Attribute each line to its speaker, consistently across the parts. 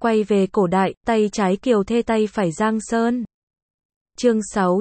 Speaker 1: Quay về cổ đại, tay trái Kiều Thê tay phải Giang Sơn. Chương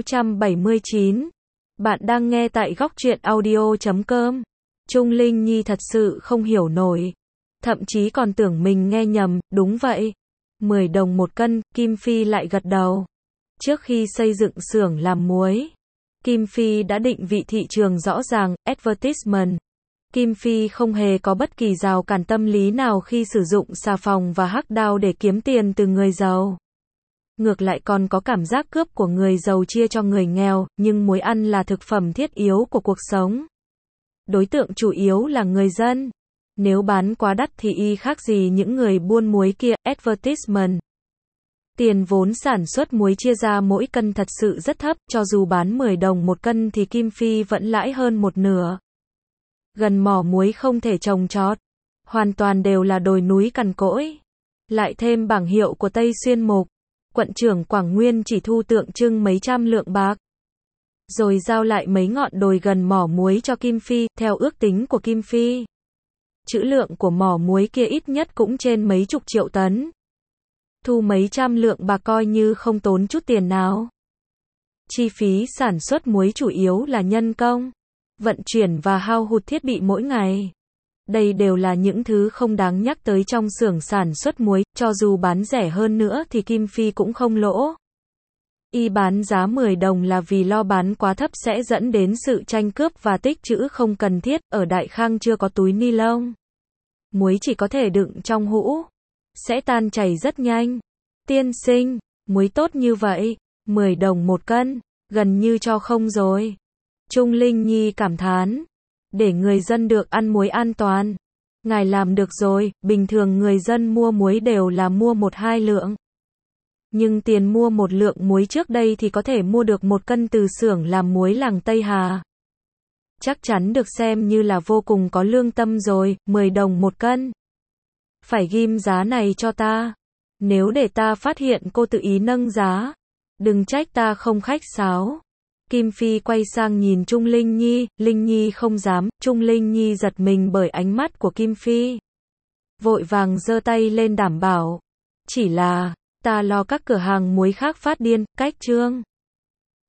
Speaker 1: 679. Bạn đang nghe tại góc truyện audio.com. Trung Linh Nhi thật sự không hiểu nổi. Thậm chí còn tưởng mình nghe nhầm, đúng vậy. 10 đồng một cân, Kim Phi lại gật đầu. Trước khi xây dựng xưởng làm muối, Kim Phi đã định vị thị trường rõ ràng, advertisement. Kim Phi không hề có bất kỳ rào cản tâm lý nào khi sử dụng xà phòng và hắc đao để kiếm tiền từ người giàu. Ngược lại còn có cảm giác cướp của người giàu chia cho người nghèo, nhưng muối ăn là thực phẩm thiết yếu của cuộc sống. Đối tượng chủ yếu là người dân. Nếu bán quá đắt thì y khác gì những người buôn muối kia, advertisement. Tiền vốn sản xuất muối chia ra mỗi cân thật sự rất thấp, cho dù bán 10 đồng một cân thì Kim Phi vẫn lãi hơn một nửa. Gần mỏ muối không thể trồng trọt, hoàn toàn đều là đồi núi cằn cỗi. Lại thêm bảng hiệu của Tây Xuyên Mục, quận trưởng Quảng Nguyên chỉ thu tượng trưng mấy trăm lượng bạc. Rồi giao lại mấy ngọn đồi gần mỏ muối cho Kim Phi, theo ước tính của Kim Phi. Trữ lượng của mỏ muối kia ít nhất cũng trên mấy chục triệu tấn. Thu mấy trăm lượng bạc coi như không tốn chút tiền nào. Chi phí sản xuất muối chủ yếu là nhân công, vận chuyển và hao hụt thiết bị mỗi ngày. Đây đều là những thứ không đáng nhắc tới trong xưởng sản xuất muối, cho dù bán rẻ hơn nữa thì Kim Phi cũng không lỗ. Y bán giá 10 đồng là vì lo bán quá thấp sẽ dẫn đến sự tranh cướp và tích trữ không cần thiết, ở Đại Khang chưa có túi ni lông. Muối chỉ có thể đựng trong hũ, sẽ tan chảy rất nhanh. Tiên sinh, muối tốt như vậy, 10 đồng một cân, gần như cho không rồi. Trung Linh Nhi cảm thán, để người dân được ăn muối an toàn. Ngài làm được rồi, bình thường người dân mua muối đều là mua 1-2 lượng. Nhưng tiền mua 1 lượng muối trước đây thì có thể mua được 1 cân từ xưởng làm muối làng Tây Hà. Chắc chắn được xem như là vô cùng có lương tâm rồi, 10 đồng một cân. Phải ghim giá này cho ta. Nếu để ta phát hiện cô tự ý nâng giá, đừng trách ta không khách sáo. Kim Phi quay sang nhìn Trung Linh Nhi, Linh Nhi không dám, Trung Linh Nhi giật mình bởi ánh mắt của Kim Phi. Vội vàng giơ tay lên đảm bảo. Chỉ là, ta lo các cửa hàng muối khác phát điên, cách trương.